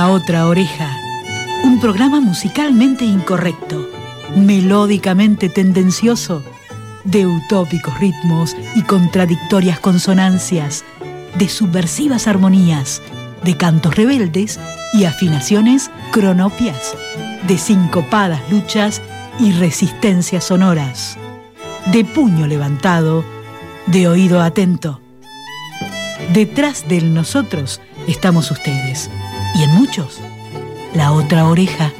Otra Oreja, un programa musicalmente incorrecto, melódicamente tendencioso, de utópicos ritmos y contradictorias consonancias, de subversivas armonías, de cantos rebeldes y afinaciones cronopias, de sincopadas luchas y resistencias sonoras, de puño levantado, de oído atento. Detrás del nosotros estamos ustedes, y en muchos, la otra oreja.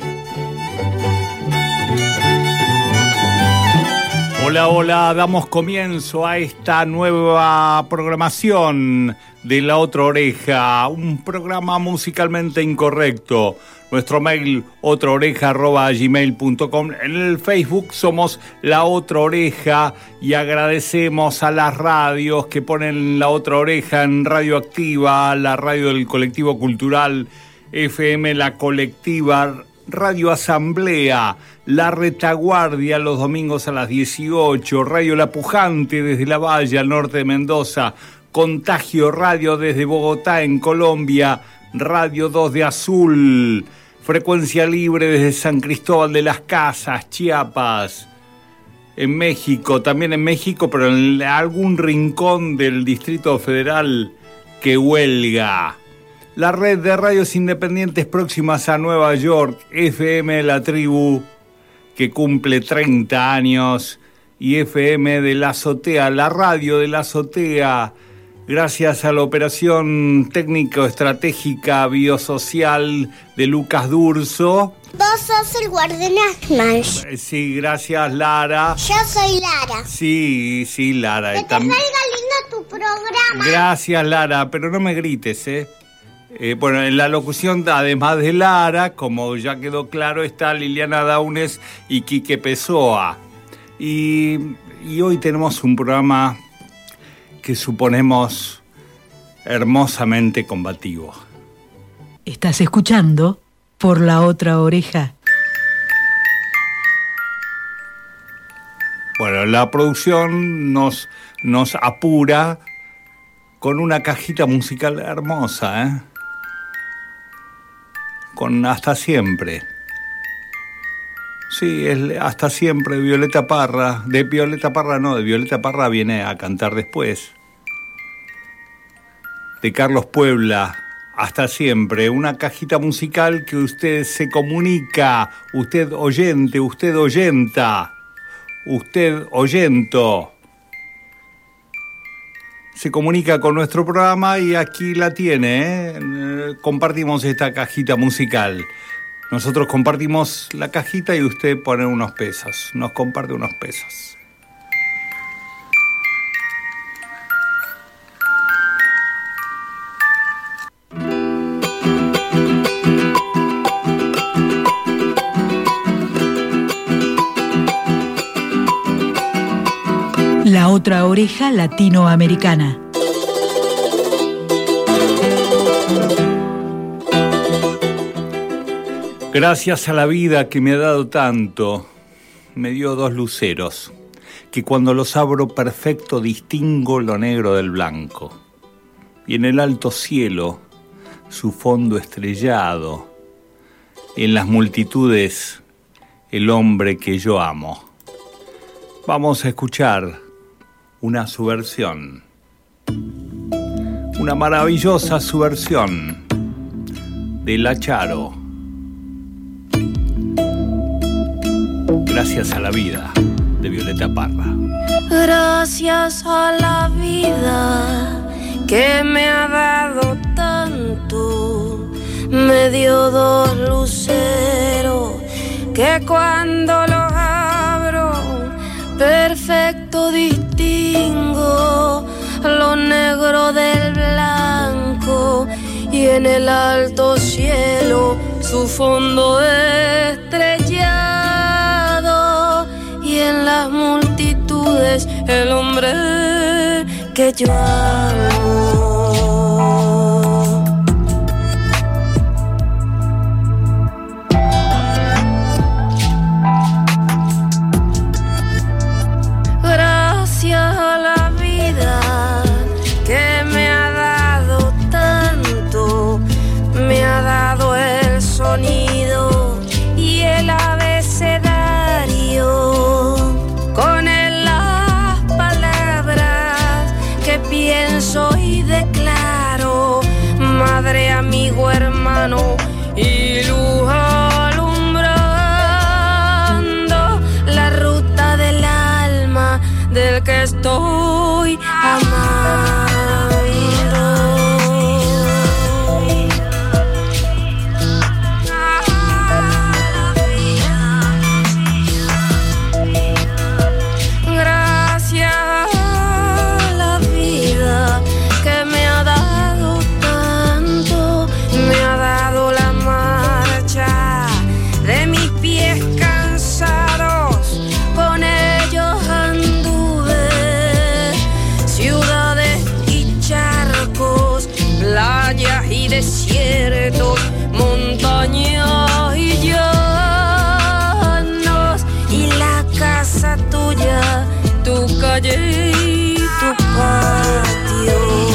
Hola, hola, damos comienzo a esta nueva programación de La Otra Oreja, un programa musicalmente incorrecto. Nuestro mail, otraoreja@gmail.com. En el Facebook somos La Otra Oreja y agradecemos a las radios que ponen La Otra Oreja en Radioactiva, la radio del colectivo cultural FM La Colectiva, Radio Asamblea, La Retaguardia los domingos a las 18, Radio La Pujante desde La Valle al norte de Mendoza, Contagio Radio desde Bogotá en Colombia, Radio 2 de Azul, Frecuencia Libre desde San Cristóbal de las Casas, Chiapas, en México, también en México, pero en algún rincón del Distrito Federal que huelga. La red de radios independientes próximas a Nueva York, FM La Tribu, que cumple 30 años, y FM de la Azotea, la radio de la Azotea, gracias a la operación técnico-estratégica biosocial de Lucas Durso. Vos sos el guardián Smash. Sí, gracias, Lara. Yo soy Lara. Sí, Lara. Que te salga lindo tu programa. Gracias, Lara, pero no me grites, Bueno, en la locución, además de Lara, como ya quedó claro, está Liliana Daunes y Quique Pessoa. Y hoy tenemos un programa que suponemos hermosamente combativo. Estás escuchando Por la Otra Oreja. Bueno, la producción nos apura con una cajita musical hermosa, con Hasta Siempre. Sí, es Hasta Siempre de Violeta Parra. De Violeta Parra viene a cantar después. De Carlos Puebla, Hasta Siempre. Una cajita musical que usted se comunica, usted oyente, usted oyenta, usted oyento. Se comunica con nuestro programa y aquí la tiene, compartimos esta cajita musical. Nosotros compartimos la cajita y usted pone unos pesos, nos comparte unos pesos. La Otra Oreja Latinoamericana. Gracias a la vida que me ha dado tanto, me dio 2 luceros, que cuando los abro perfecto distingo lo negro del blanco. Y en el alto cielo, su fondo estrellado, en las multitudes, el hombre que yo amo. Vamos a escuchar una subversión, una maravillosa subversión de La Charo. Gracias a la vida, de Violeta Parra. Gracias a la vida que me ha dado tanto, me dio 2 luceros que cuando los abro perfecto distingo lo negro del blanco, y en el alto cielo su fondo estrellado, y en las multitudes el hombre que yo amo. Gracias a la vida que me ha dado tanto, me ha dado el del que estoy amando. Desiertos, montañas y llanos, y la casa tuya, tu calle y tu patio.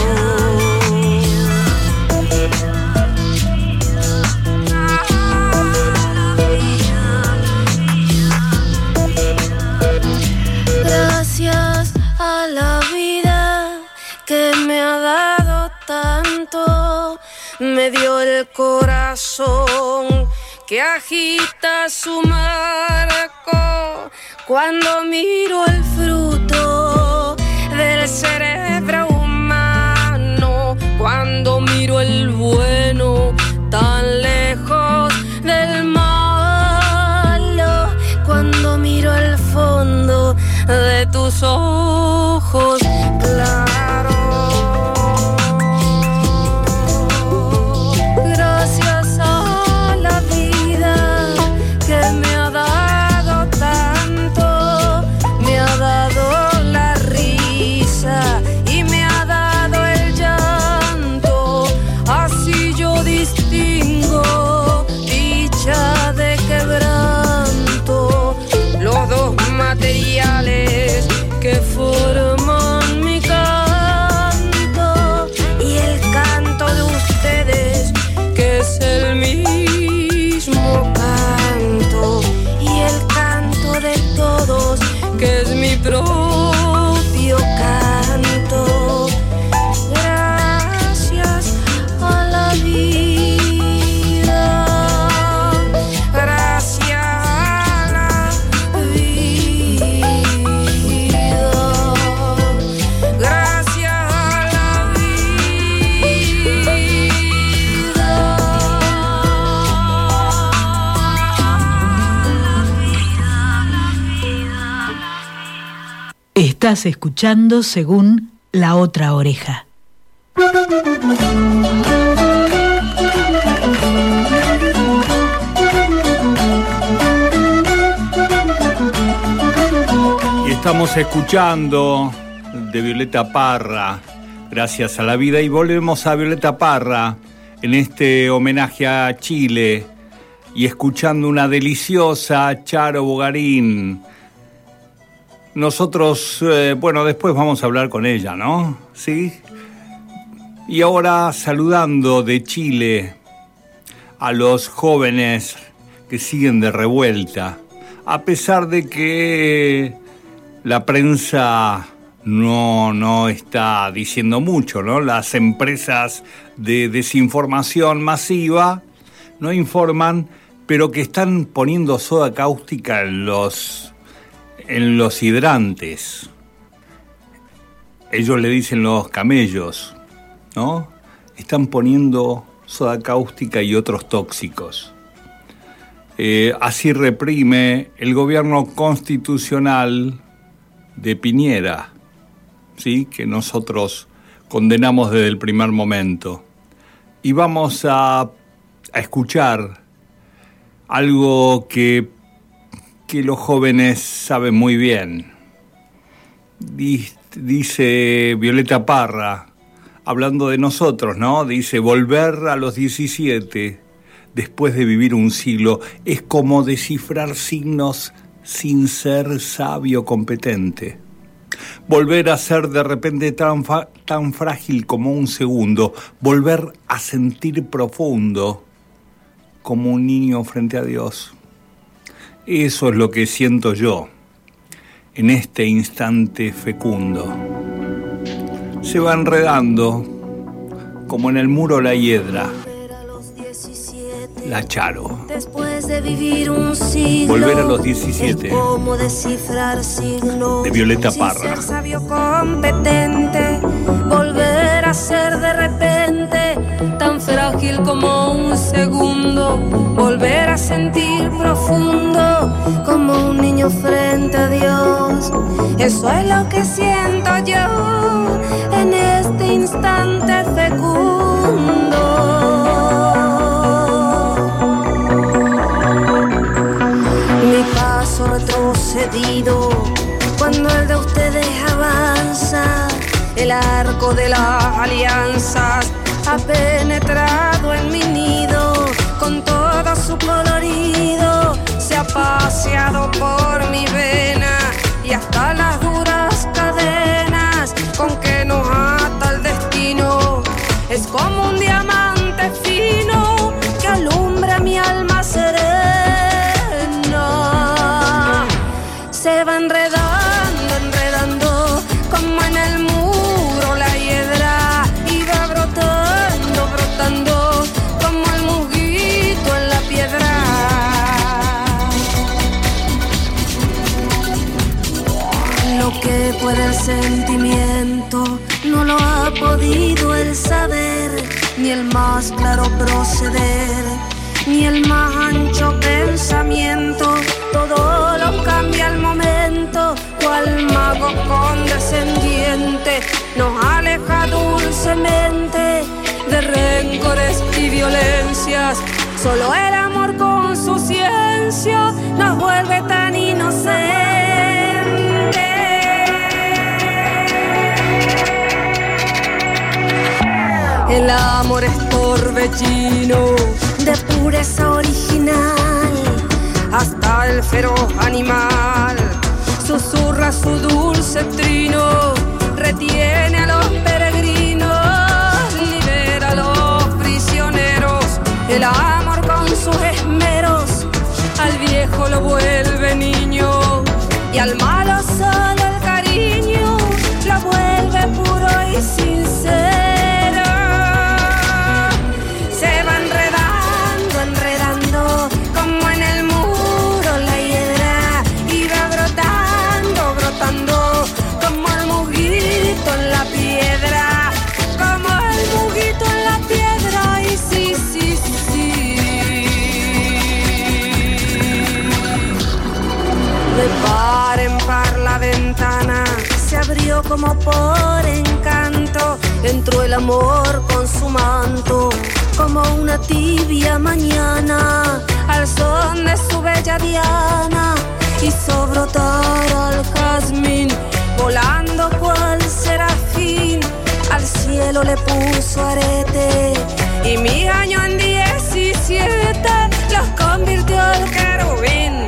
Gracias a la vida que me ha dado tanto. Me dio el corazón que agita su marco cuando miro el fruto del cerebro humano, cuando miro el bueno tan lejos del malo, cuando miro el fondo de tus ojos claros. Materiales que forman mi canto y el canto de ustedes que es el mismo canto y el canto de todos que es mi propio canto. Gracias a la vida. Estás escuchando Según la Otra Oreja. Y estamos escuchando de Violeta Parra, Gracias a la Vida, y volvemos a Violeta Parra en este homenaje a Chile y escuchando una deliciosa Charo Bogarín. Nosotros, después vamos a hablar con ella, ¿no? ¿Sí? Y ahora saludando de Chile a los jóvenes que siguen de revuelta, a pesar de que la prensa no está diciendo mucho, ¿no? Las empresas de desinformación masiva no informan, pero que están poniendo soda cáustica en los hidrantes. Ellos le dicen los camellos, ¿no? Están poniendo soda cáustica y otros tóxicos. Así reprime el gobierno constitucional de Piñera, ¿sí? Que nosotros condenamos desde el primer momento. Y vamos a escuchar algo que los jóvenes saben muy bien. Dice Violeta Parra, hablando de nosotros, ¿no? Dice, volver a los 17, después de vivir un siglo, es como descifrar signos sin ser sabio competente. Volver a ser de repente tan frágil como un segundo, volver a sentir profundo como un niño frente a Dios. Eso es lo que siento yo en este instante fecundo. Se va enredando como en el muro la hiedra, la Charo. Después Después de vivir un siglo, Volver a los 17. Cómo descifrar signos. De Violeta Parra. Sin ser sabio competente, volver a ser de repente tan frágil como un segundo, volver a sentir profundo como un niño frente a Dios. Eso es lo que siento yo en este instante fecundo. Mi paso retrocedido cuando el de ustedes avanza, el arco de las alianzas ha penetrado en mi nido con todo su colorido, se ha paseado por mi vena y hasta las duras cadenas con que nos ata el destino es como un diamante fino que alumbra mi alma serena. Se va enredando, enredando como en el muro la hiedra y va brotando, brotando como el musguito en la piedra. Lo que puede el sentimiento no lo ha podido el saber, ni el más claro proceder, ni el más ancho pensamiento. Todo lo cambia al momento, cual mago condescendiente nos aleja dulcemente de rencores y violencias. Solo el amor con su ciencia nos vuelve tan inocentes. El amor es torbellino de pureza original, hasta el feroz animal susurra su dulce trino, retiene a los peregrinos, libera a los prisioneros. El amor con sus esmeros al viejo lo vuelve niño y al malo solo el cariño lo vuelve puro y sincero. Se abrió como por encanto, entró el amor con su manto, como una tibia mañana, al son de su bella diana, hizo brotar al jazmín, volando cual serafín, al cielo le puso arete, y mi año en 17 los convirtió al querubín.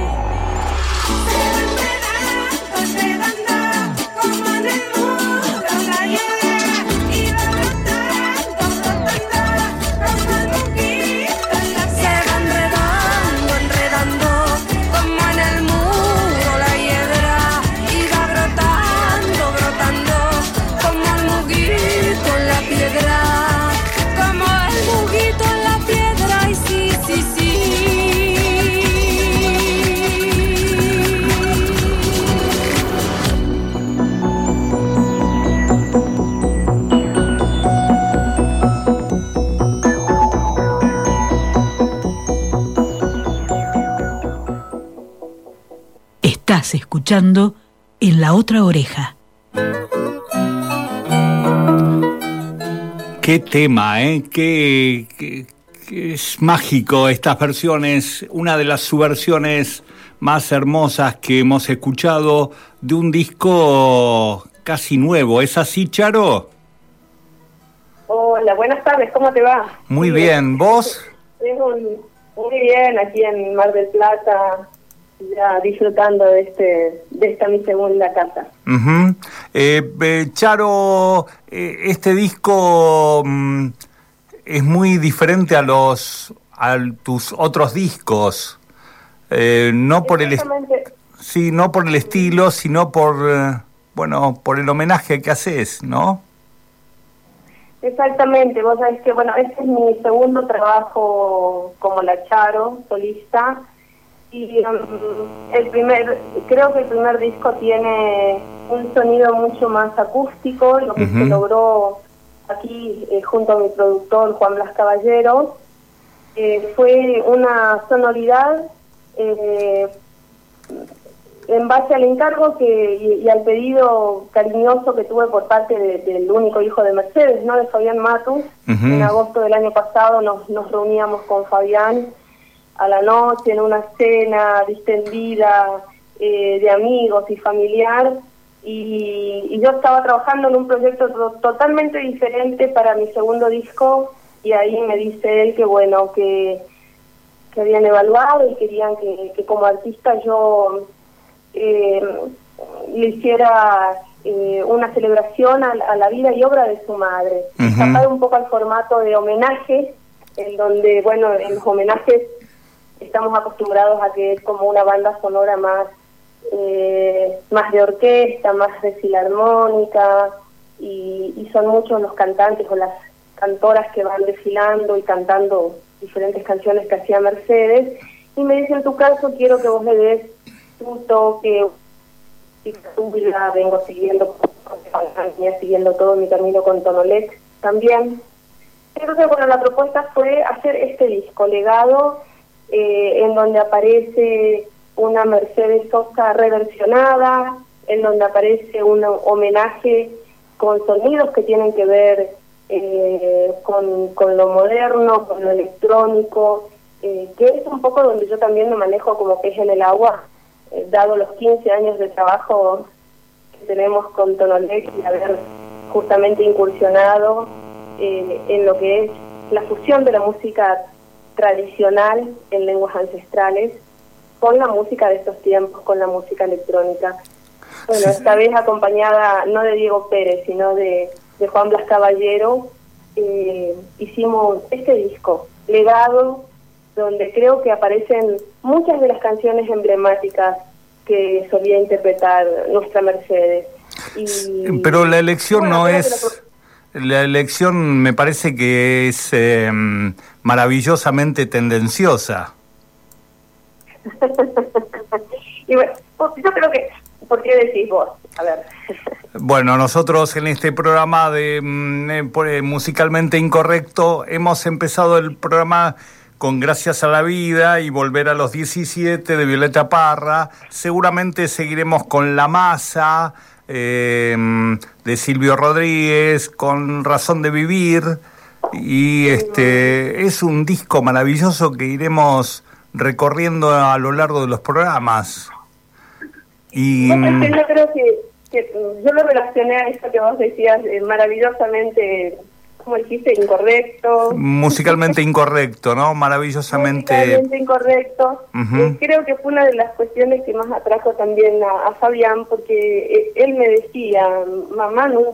Estás escuchando En la Otra Oreja. Qué tema, ¿eh? Qué es mágico estas versiones. Una de las subversiones más hermosas que hemos escuchado de un disco casi nuevo. ¿Es así, Charo? Hola, buenas tardes, ¿cómo te va? Muy bien, ¿vos? Muy bien, aquí en Mar del Plata, ya disfrutando de esta mi segunda casa. Uh-huh. Charo, este disco es muy diferente a tus otros discos, no por el no por el estilo, sino por el homenaje que haces, ¿no? Exactamente, vos sabés que, bueno, este es mi segundo trabajo como la Charo, solista, y creo que el primer disco tiene un sonido mucho más acústico, lo que se logró aquí junto a mi productor Juan Blas Caballero, fue una sonoridad en base al encargo y al pedido cariñoso que tuve por parte del único hijo de Mercedes, ¿no? De Fabián Matus. En agosto del año pasado nos reuníamos con Fabián a la noche en una cena distendida de amigos y familiar, y yo estaba trabajando en un proyecto totalmente diferente para mi segundo disco, y ahí me dice él que bueno, que habían evaluado y querían que como artista yo le hiciera una celebración a la vida y obra de su madre. Escapar un poco al formato de homenaje, en donde, bueno, en los homenajes estamos acostumbrados a que es como una banda sonora más de orquesta, más de filarmónica, y son muchos los cantantes o las cantoras que van desfilando y cantando diferentes canciones que hacía Mercedes, y me dice, en tu caso quiero que vos le des tu toque, y tú la vengo siguiendo todo mi camino con Tonolec también. Entonces, bueno, la propuesta fue hacer este disco, Legado, en donde aparece una Mercedes Sosa reversionada, en donde aparece un homenaje con sonidos que tienen que ver con lo moderno, con lo electrónico, que es un poco donde yo también me manejo como pez en el agua, dado los 15 años de trabajo que tenemos con Tonolec y haber justamente incursionado en lo que es la fusión de la música tradicional en lenguas ancestrales con la música de estos tiempos, con la música electrónica. Bueno, sí. Esta vez acompañada no de Diego Pérez, sino de Juan Blas Caballero, hicimos este disco, Legado, donde creo que aparecen muchas de las canciones emblemáticas que solía interpretar nuestra Mercedes. Pero la elección no es... La elección me parece que es maravillosamente tendenciosa. Y bueno, yo creo que... ¿Por qué decís vos? A ver. Bueno, nosotros en este programa de Musicalmente Incorrecto hemos empezado el programa con Gracias a la Vida y Volver a los 17 de Violeta Parra. Seguramente seguiremos con La Masa de Silvio Rodríguez, con Razón de Vivir, y es un disco maravilloso que iremos recorriendo a lo largo de los programas. Y yo creo que yo lo relacioné a esto que vos decías, maravillosamente, ¿cómo dijiste? Incorrecto. Musicalmente incorrecto, ¿no? Maravillosamente incorrecto. Creo que fue una de las cuestiones que más atrajo también a Fabián, porque él me decía, la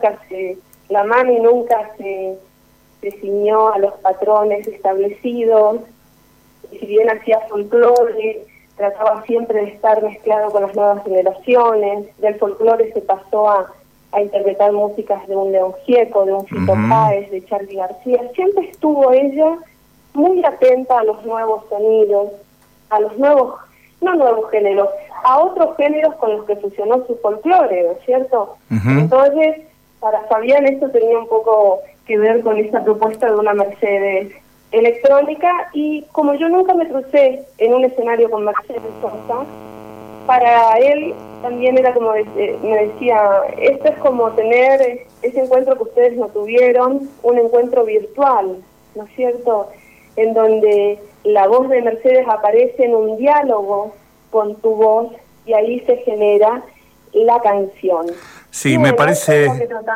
mami nunca se ciñó a los patrones establecidos, y si bien hacía folclore, trataba siempre de estar mezclado con las nuevas generaciones. Del folclore se pasó a interpretar músicas de un León Gieco, de un Fito Páez, de Charly García. Siempre estuvo ella muy atenta a los nuevos sonidos, a los nuevos, no nuevos géneros, a otros géneros con los que fusionó su folclore, ¿no es cierto? Entonces, para Fabián esto tenía un poco que ver con esta propuesta de una Mercedes electrónica, y como yo nunca me crucé en un escenario con Mercedes Sosa, para él también era como, me decía, esto es como tener ese encuentro que ustedes no tuvieron, un encuentro virtual, ¿no es cierto?, en donde la voz de Mercedes aparece en un diálogo con tu voz, y ahí se genera la canción. Sí, y me bueno, parece...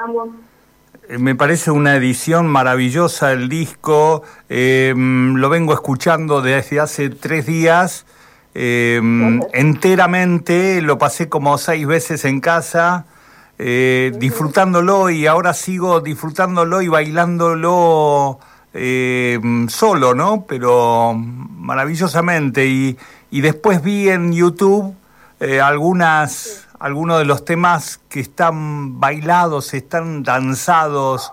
Me parece una edición maravillosa el disco, lo vengo escuchando desde hace 3 días, enteramente, lo pasé como 6 veces en casa, disfrutándolo, y ahora sigo disfrutándolo y bailándolo solo, ¿no? Pero maravillosamente, y después vi en YouTube algunos de los temas que están bailados, están danzados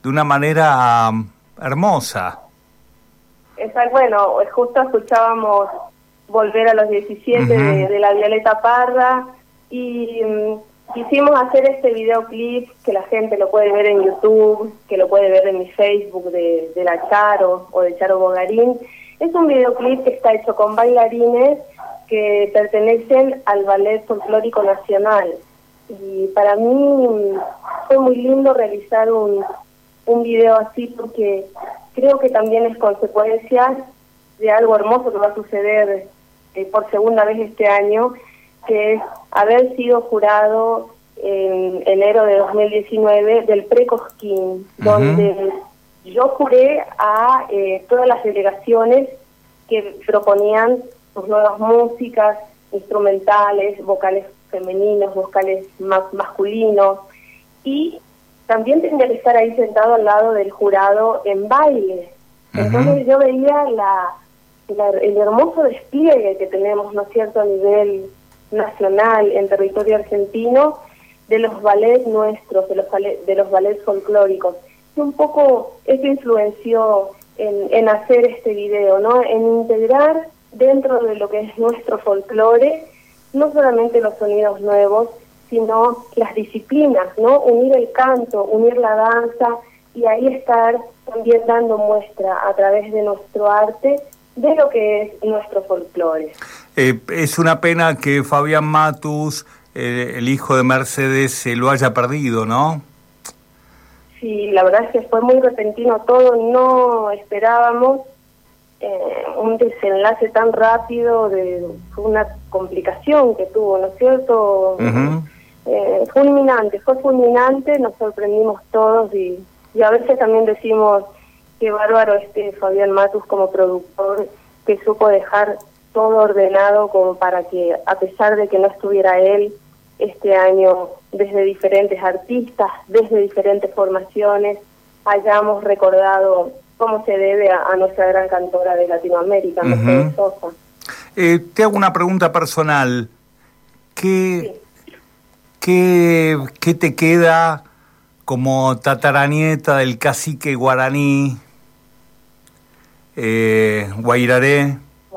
de una manera hermosa. Bueno, justo escuchábamos Volver a los 17 de la Violeta Parra y quisimos hacer este videoclip que la gente lo puede ver en YouTube, que lo puede ver en mi Facebook de la Charo o de Charo Bogarín. Es un videoclip que está hecho con bailarines que pertenecen al Ballet Folclórico Nacional. Y para mí fue muy lindo realizar un video así porque creo que también es consecuencia de algo hermoso que va a suceder por segunda vez este año, que es haber sido jurado en enero de 2019 del Pre-Cosquín, donde yo juré a todas las delegaciones que proponían sus nuevas músicas, instrumentales, vocales femeninos, vocales masculinos, y también tenía que estar ahí sentado al lado del jurado en baile. Entonces yo veía el hermoso despliegue que tenemos, ¿no es cierto?, a nivel nacional, en territorio argentino, de los ballets nuestros, de los ballets folclóricos. Y un poco eso influenció en hacer este video, ¿no?, en integrar dentro de lo que es nuestro folclore, no solamente los sonidos nuevos, sino las disciplinas, ¿no?, unir el canto, unir la danza, y ahí estar también dando muestra a través de nuestro arte de lo que es nuestro folclore. Es una pena que Fabián Matus, el hijo de Mercedes, se lo haya perdido, ¿no? Sí, la verdad es que fue muy repentino todo, no esperábamos un desenlace tan rápido, fue una complicación que tuvo, ¿no es cierto? Fue fulminante, nos sorprendimos todos y a veces también decimos qué bárbaro Fabián Matus como productor, que supo dejar todo ordenado como para que, a pesar de que no estuviera él, este año desde diferentes artistas, desde diferentes formaciones, hayamos recordado cómo se debe a nuestra gran cantora de Latinoamérica, Mercedes Sosa. Te hago una pregunta personal. ¿Qué te queda como tataranieta del cacique guaraní Guairaré?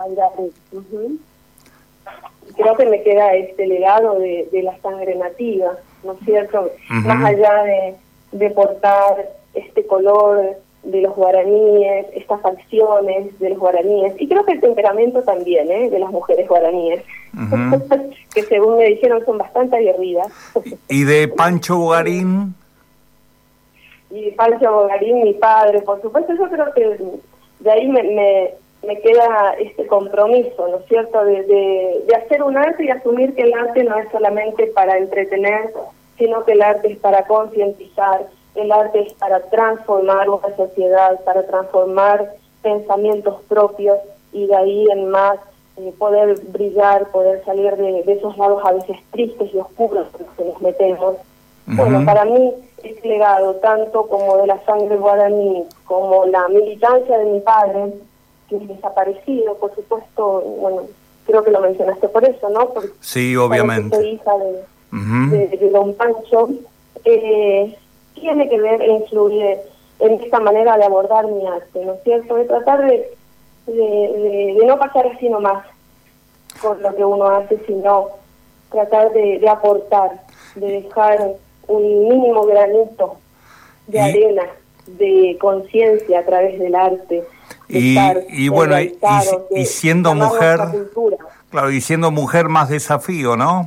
Creo que me queda este legado de la sangre nativa, ¿no es cierto? Más allá de portar este color de los guaraníes, estas facciones de los guaraníes, y creo que el temperamento también, de las mujeres guaraníes, que según me dijeron son bastante aguerridas. ¿Y de Pancho Bogarín? Y de Pancho Bogarín, mi padre, por supuesto. Yo creo que de ahí me queda este compromiso, ¿no es cierto?, de hacer un arte y asumir que el arte no es solamente para entretener, sino que el arte es para concientizar, el arte es para transformar una sociedad, para transformar pensamientos propios, y de ahí en más poder brillar, poder salir de esos lados a veces tristes y oscuros en los que nos metemos. Bueno, para mí este legado, tanto como de la sangre guaraní, como la militancia de mi padre, que es desaparecido, por supuesto, bueno, creo que lo mencionaste por eso, ¿no? Porque sí, obviamente. Soy hija de don Pancho, tiene que ver e influir en esta manera de abordar mi arte, ¿no es cierto? De tratar de no pasar así nomás con lo que uno hace, sino tratar de aportar, de dejar un mínimo granito de arena, de conciencia a través del arte. Y bueno, y siendo mujer, claro, y siendo mujer más desafío, ¿no?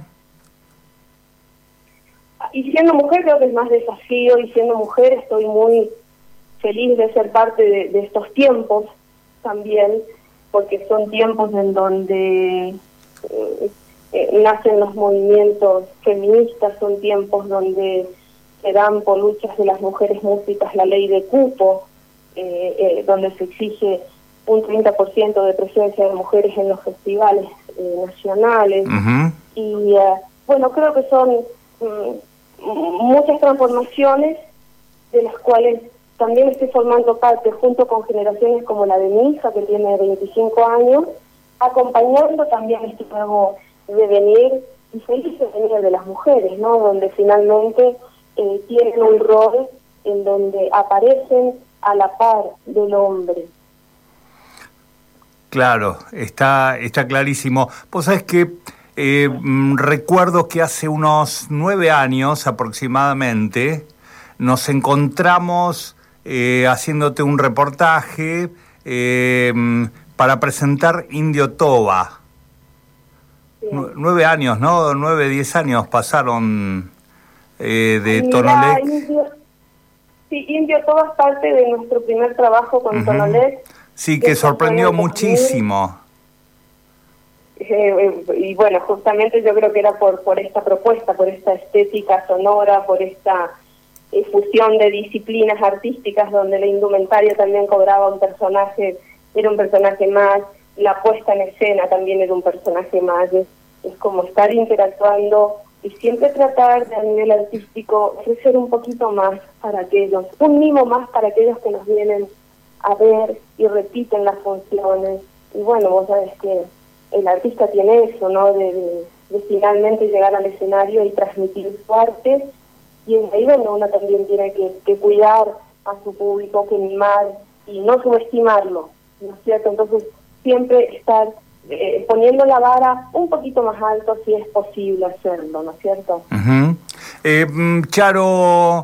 Y siendo mujer creo que es más desafío, y siendo mujer estoy muy feliz de ser parte de estos tiempos también, porque son tiempos en donde nacen los movimientos feministas, son tiempos donde se dan por luchas de las mujeres músicas la ley de cupo, donde se exige un 30% de presencia de mujeres en los festivales nacionales. Y bueno, creo que son muchas transformaciones de las cuales también estoy formando parte, junto con generaciones como la de mi hija, que tiene 25 años, acompañando también este nuevo devenir y feliz devenir de las mujeres, ¿no? Donde finalmente tienen un rol en donde aparecen a la par del hombre. Claro, está clarísimo. Vos sabés que recuerdo que hace unos 9 años aproximadamente nos encontramos haciéndote un reportaje para presentar Indio Toba. Sí. 9 años, ¿no? 9, 10 años pasaron de Tonolec. Indio Toba es parte de nuestro primer trabajo con Tonolec. Sí, que sorprendió muchísimo. Y bueno, justamente yo creo que era por esta propuesta, por esta estética sonora, por esta fusión de disciplinas artísticas donde la indumentaria también cobraba un personaje, era un personaje más, la puesta en escena también era un personaje más, es como estar interactuando y siempre tratar de a nivel artístico ofrecer un poquito más para aquellos, un mimo más para aquellos que nos vienen a ver y repiten las funciones. Y bueno, vos sabés que el artista tiene eso, ¿no? De finalmente llegar al escenario y transmitir su arte, y es ahí donde uno también tiene que cuidar a su público, que mimar y no subestimarlo, ¿no es cierto? Entonces siempre estar poniendo la vara un poquito más alto si es posible hacerlo, ¿no es cierto? Charo,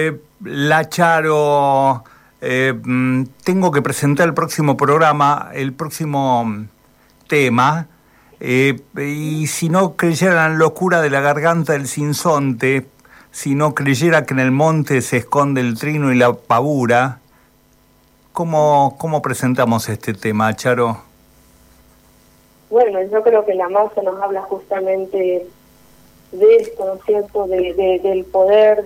Charo, tengo que presentar el próximo programa, el próximo tema, y si no creyera en la locura de la garganta del sinsonte, si no creyera que en el monte se esconde el trino y la pavura, ¿cómo presentamos este tema, Charo? Bueno, yo creo que la masa nos habla justamente de esto, ¿no es cierto?, del poder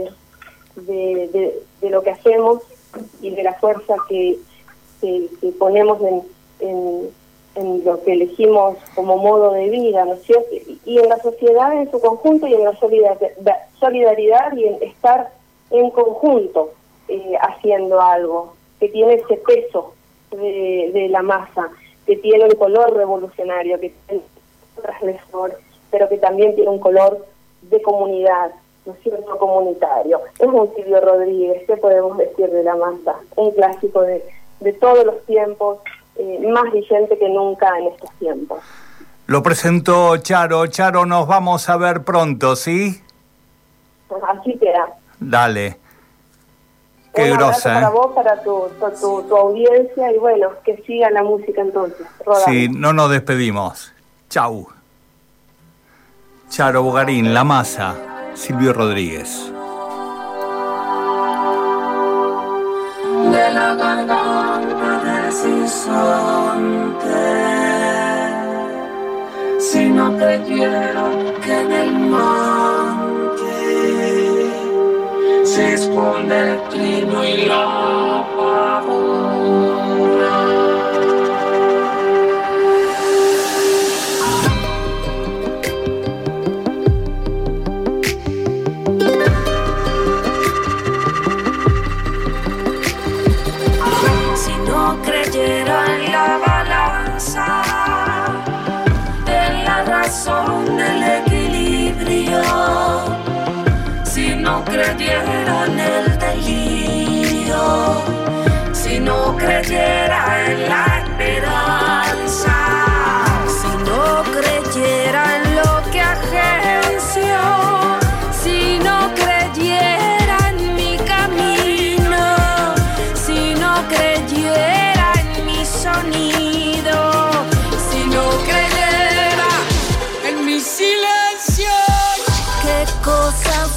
de lo que hacemos y de la fuerza que ponemos en lo que elegimos como modo de vida, ¿no es cierto? Y en la sociedad en su conjunto, y en la solidaridad y en estar en conjunto haciendo algo que tiene ese peso de la masa, que tiene un color revolucionario, que tiene un transgresor, pero que también tiene un color de comunidad, ¿no es cierto?, comunitario. Es un Silvio Rodríguez, ¿qué podemos decir de la masa? Un clásico de todos los tiempos, más vigente que nunca en estos tiempos. Lo presentó Charo. Charo, nos vamos a ver pronto, ¿sí? Así queda. Dale. Qué un grosa, para vos, para tu audiencia, y bueno, que siga la música entonces, rodando. Sí, no nos despedimos. Chau. Charo Bogarín, La Masa, Silvio Rodríguez. De la garganta del sinsonte, si no creyera que en el monte se esconde el trino y la pavura. Si no creyera en la balanza, en la razón del equilibrio, si no creyera en el delirio, si no creyera en la esperanza, si no creyera en lo que agencio, si no creyera en mi camino, si no creyera en mi sonido, si no creyera en mi silencio, qué cosa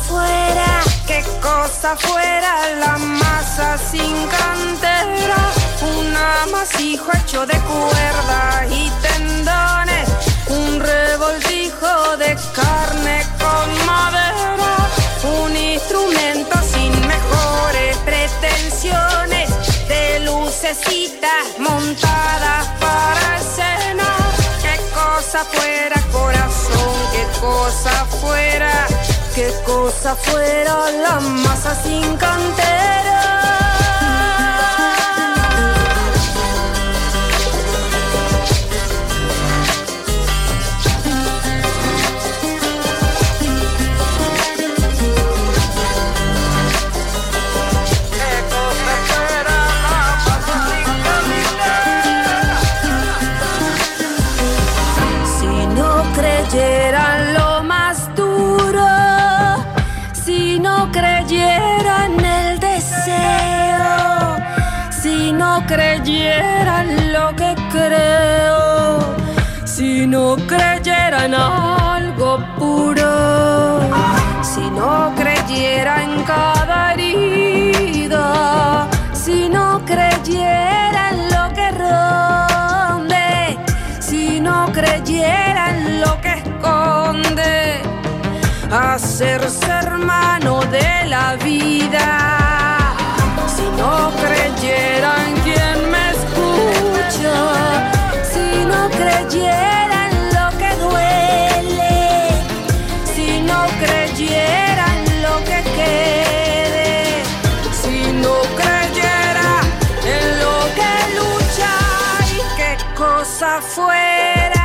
fuera la masa sin cantera, un amasijo hecho de cuerdas y tendones, un revoltijo de carne con madera, un instrumento sin mejores pretensiones, de lucecitas montadas para escena. Qué cosa fuera, corazón, qué cosa fuera la masa sin cantera. no creyera en el deseo, si no creyera en lo que creo, si no creyera en algo puro, si no creyera en cada herida, si no creyera en lo que ronde, si no creyera en lo que esconde, hacerse hermano de la vida, si no creyera en quien me escucha, si no creyera en lo que duele, si no creyera en lo que quede, si no creyera en lo que lucha, y qué cosa fuera,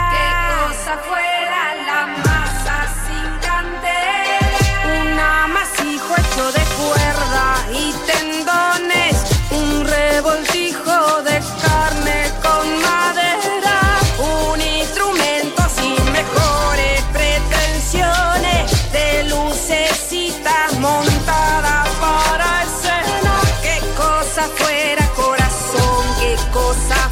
la masa sin cantera, un amasijo hecho de cuerda y tendones, un revoltijo de carne con madera, un instrumento sin mejores pretensiones, de lucecitas montadas para escena. Qué cosa fuera, corazón, qué cosa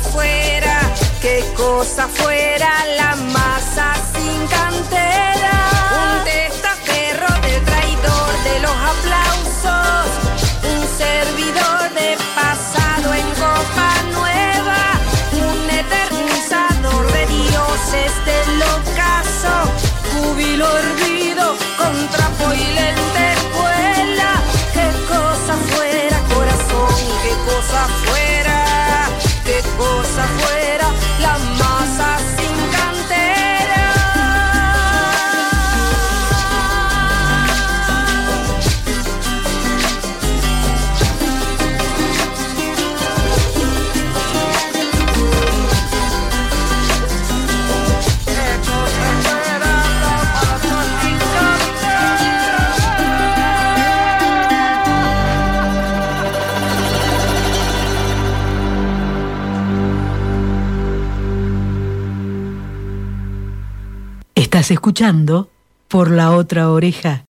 fuera la masa sin cantera, un testaferro del traidor de los aplausos, un servidor de pasado en copa nueva, un eternizador de dioses del ocaso, júbilo hervido con trapo y lentejuela. Qué cosa fuera, corazón, qué cosa fuera la masa sin cantera. Estás escuchando Por la Otra Oreja.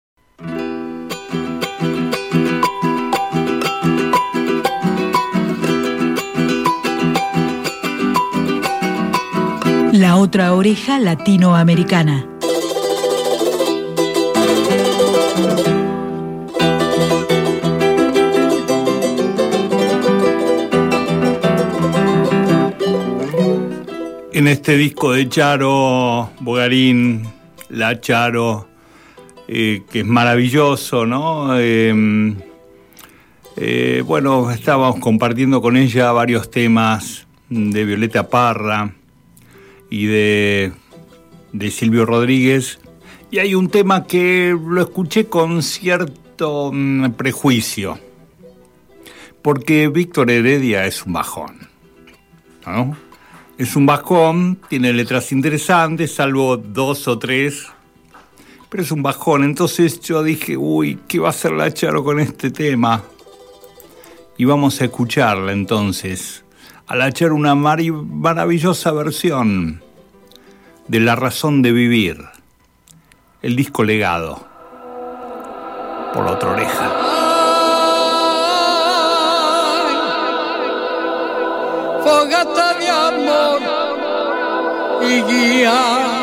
La Otra Oreja Latinoamericana. En este disco de Charo Bogarín, la Charo, que es maravilloso, ¿no? Bueno, estábamos compartiendo con ella varios temas de Violeta Parra y de Silvio Rodríguez, y hay un tema que lo escuché con cierto prejuicio, porque Víctor Heredia es un bajón, ¿no? Es un bajón, tiene letras interesantes, salvo 2 o 3, pero es un bajón. Entonces yo dije, uy, ¿qué va a hacer la Charo con este tema? Y vamos a escucharla entonces. A la Charo una maravillosa versión de La Razón de Vivir, el disco Legado, por la Otra Oreja. Fogata de amor y guía,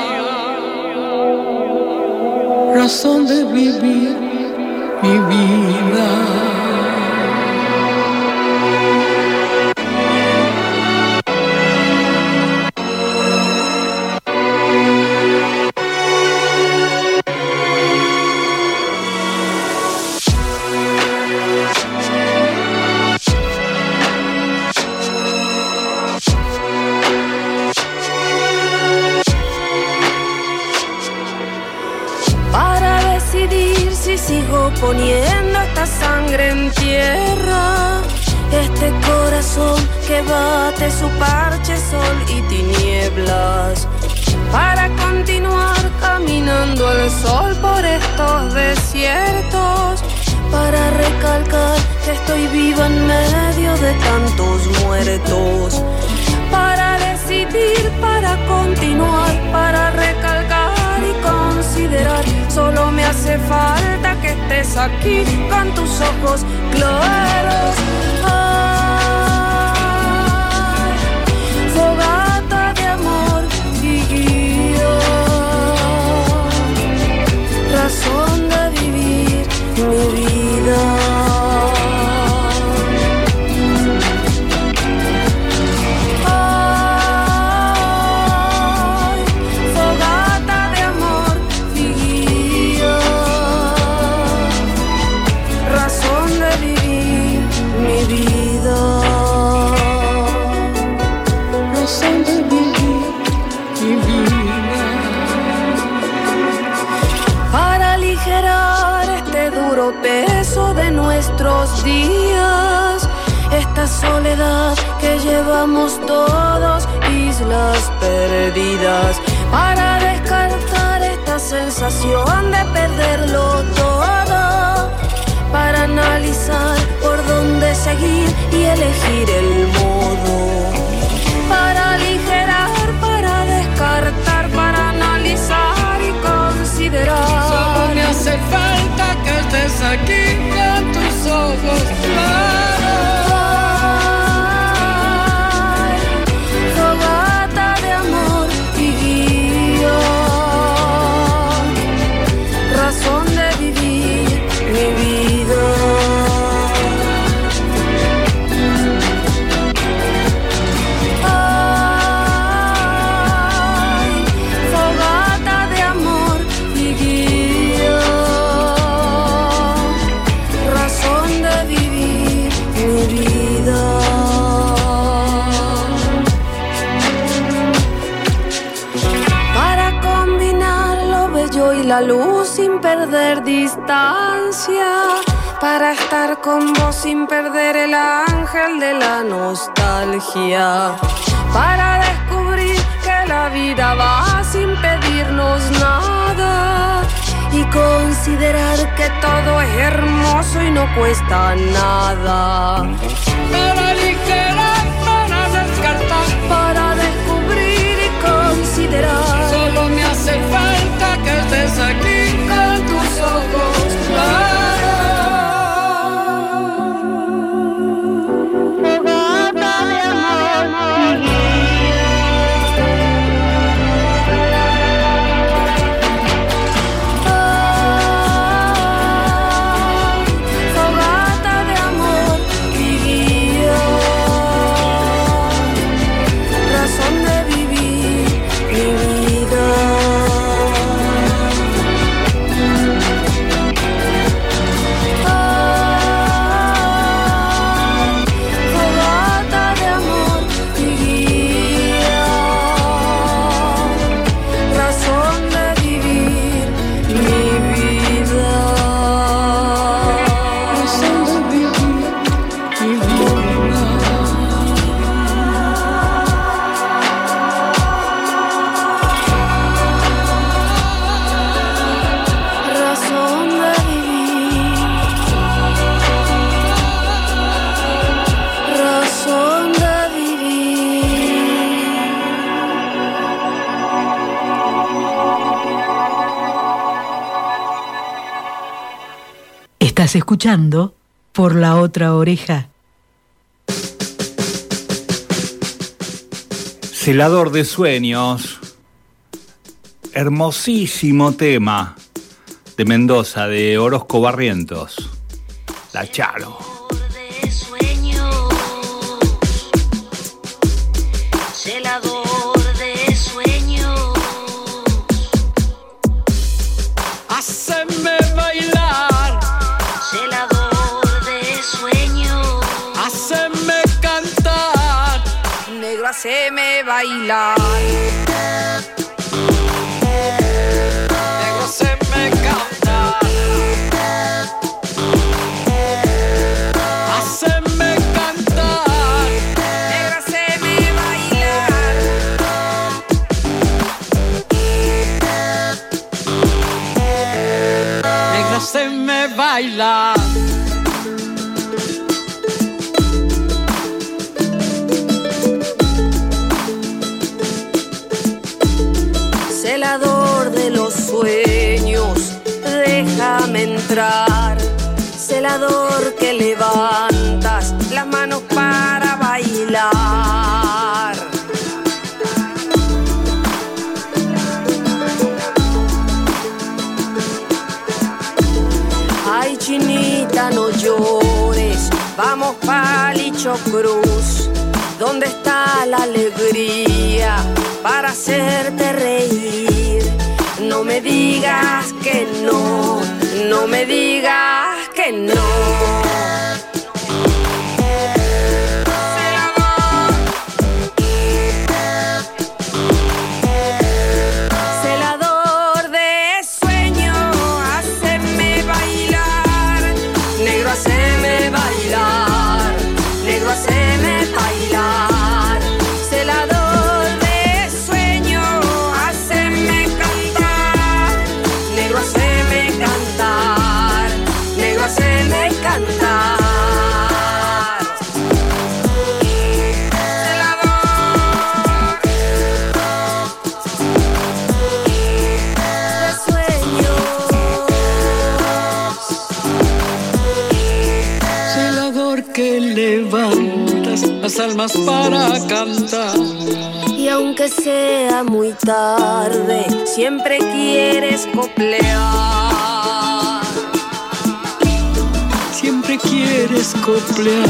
razón de vivir mi vida. Sigo poniendo esta sangre en tierra, este corazón que bate su parche, sol y tinieblas, para continuar caminando al sol por estos desiertos, para recalcar que estoy viva en medio de tantos muertos, para decidir, para continuar, para recalcar y considerar Solo me hace falta que estés aquí con tus ojos claros. Ay, fogata de amor y guía, razón de vivir mi vida. Peso de nuestros días, esta soledad que llevamos todos, islas perdidas, para descartar esta sensación de perderlo todo, para analizar por dónde seguir y elegir el modo, para aligerar, para descartar, para analizar y considerar. Solo me hace falta que estés aquí con tus ojos claros. Ay, fogata de amor y guía, razón de vivir mi vida. Ay, fogata de amor y guía, razón de vivir mi vida. Para combinar lo bello y la luz sin perder distancia, para estar con vos sin perder el ángel de la nostalgia, para descubrir que la vida va sin pedirnos nada y considerar que todo es hermoso y no cuesta nada, Para aligerar, para descartar, para descubrir y considerar. solo me hace falta que estés aquí con tus ojos claros. Fogata de amor y guía, razón de vivir mi vida. Ay, fogata de amor y guía, razón de vivir mi vida. Razón de vivir, razón de vivir. Estás escuchando Por la Otra Oreja. Celador de sueños. Hermosísimo tema de Mendoza, de Orozco Barrientos. La Charo. De sueños, celador de sueños, Haceme bailar, celador de sueños, haceme cantar, Negro, haceme bailar. negro, haceme cantar, haceme cantar, Negro, haceme bailar. negro, haceme bailar. Celador de los sueños, encontrar. Celador que levantas las manos para bailar. Ay, chinita, no llores, vamos pa' Licho Cruz, donde está la alegría para hacerte reír. No me digas que no, no me digas que no. Las almas para cantar. Y aunque sea muy tarde, siempre quieres coplear. Siempre quieres coplear.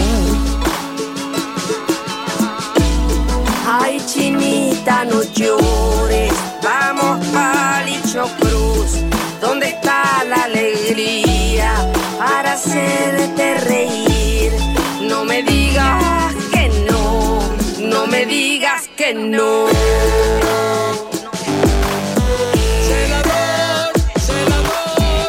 Ay, chinita, no llores, vamos pa' Licho Cruz, donde está la alegría para hacerte reír. No me digas que no, no me digas que no. Celador, celador.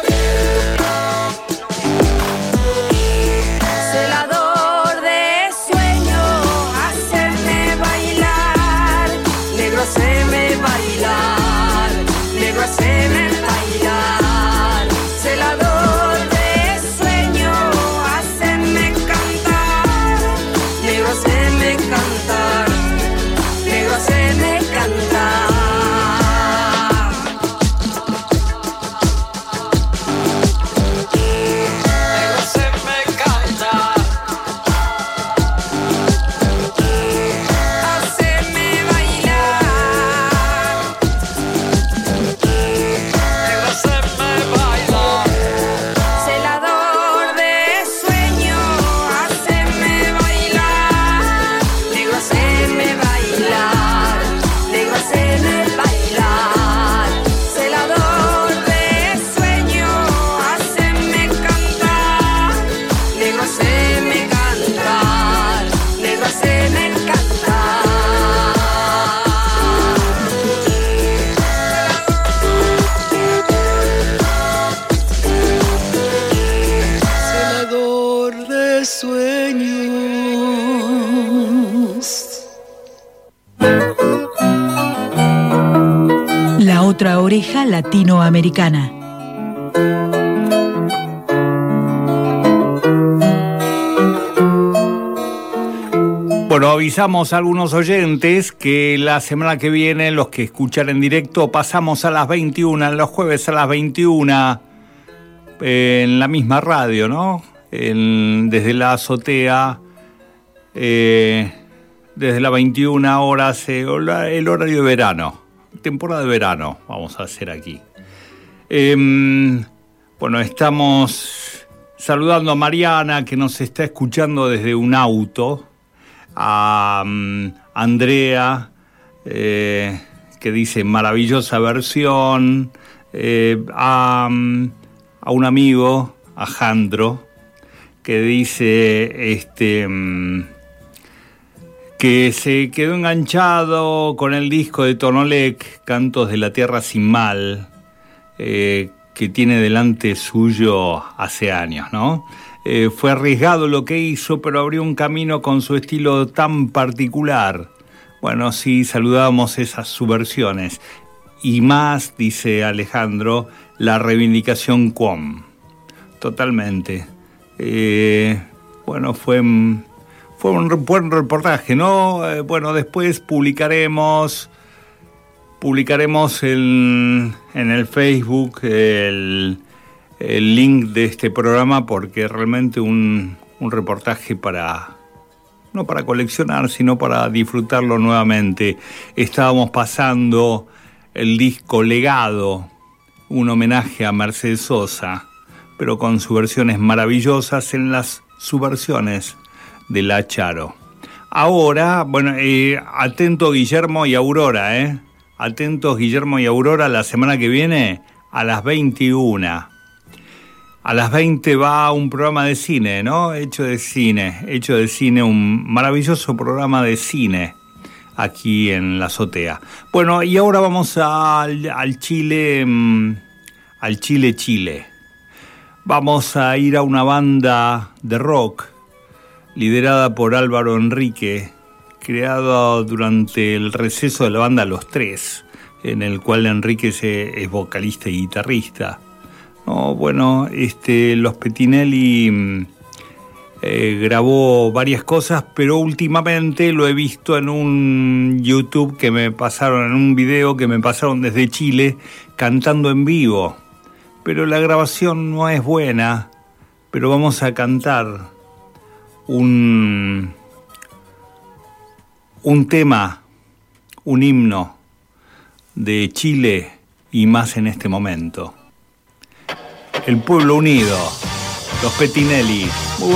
Celador de sueño, hacerme bailar. Negro, haceme bailar. Negro, haceme bailar. Celador de sueño, hacerme cantar. Negro, haceme cantar. Negro, haceme cantar. Negro, haceme cantar. Haceme bailar. Negro, haceme bailar. Celador de sueño, haceme bailar. Negro, haceme bailar. Negro, haceme bailar. Celador de sueño, haceme cantar. Negro, haceme cantar. Negro, haceme cantar. Celador de sueños. La otra oreja latinoamericana. Bueno, avisamos a algunos oyentes que la semana que viene, los que escuchan en directo, pasamos a las 21, los jueves a las 21, en la misma radio, ¿no? Desde la azotea, desde las 21 horas, el horario de verano, temporada de verano, vamos a hacer aquí. Bueno, estamos saludando a Mariana, que nos está escuchando desde un auto, a Andrea, que dice maravillosa versión, a un amigo, a Jandro, que dice que se quedó enganchado con el disco de Tonolec, Cantos de la Tierra Sin Mal, que tiene delante suyo hace años, ¿no? Fue arriesgado lo que hizo, pero abrió un camino con su estilo tan particular. Bueno, sí, saludamos esas subversiones. Y más, dice Alejandro, la reivindicación Cuom. Totalmente. Bueno, fue un buen reportaje, ¿no? Bueno, después publicaremos en el Facebook el link de este programa porque realmente un reportaje no para coleccionar, sino para disfrutarlo nuevamente. Estábamos pasando el disco Legado, un homenaje a Mercedes Sosa, pero con subversiones maravillosas en las subversiones de La Charo. Ahora, bueno, atento Guillermo y Aurora, atentos Guillermo y Aurora, la semana que viene a las 21. A las 20 va un programa de cine, ¿no? Hecho de cine, un maravilloso programa de cine aquí en La Azotea. Bueno, y ahora vamos al Chile, Chile. Vamos a ir a una banda de rock liderada por Álvaro Enrique, creada durante el receso de la banda Los Tres, en el cual Enrique es vocalista y guitarrista. No, bueno, los Pettinelli grabó varias cosas, pero últimamente lo he visto en un YouTube que me pasaron, en un video que me pasaron desde Chile, cantando en vivo. Pero la grabación no es buena, pero vamos a cantar un tema, un himno de Chile y más en este momento. El pueblo unido, los Pettinelli.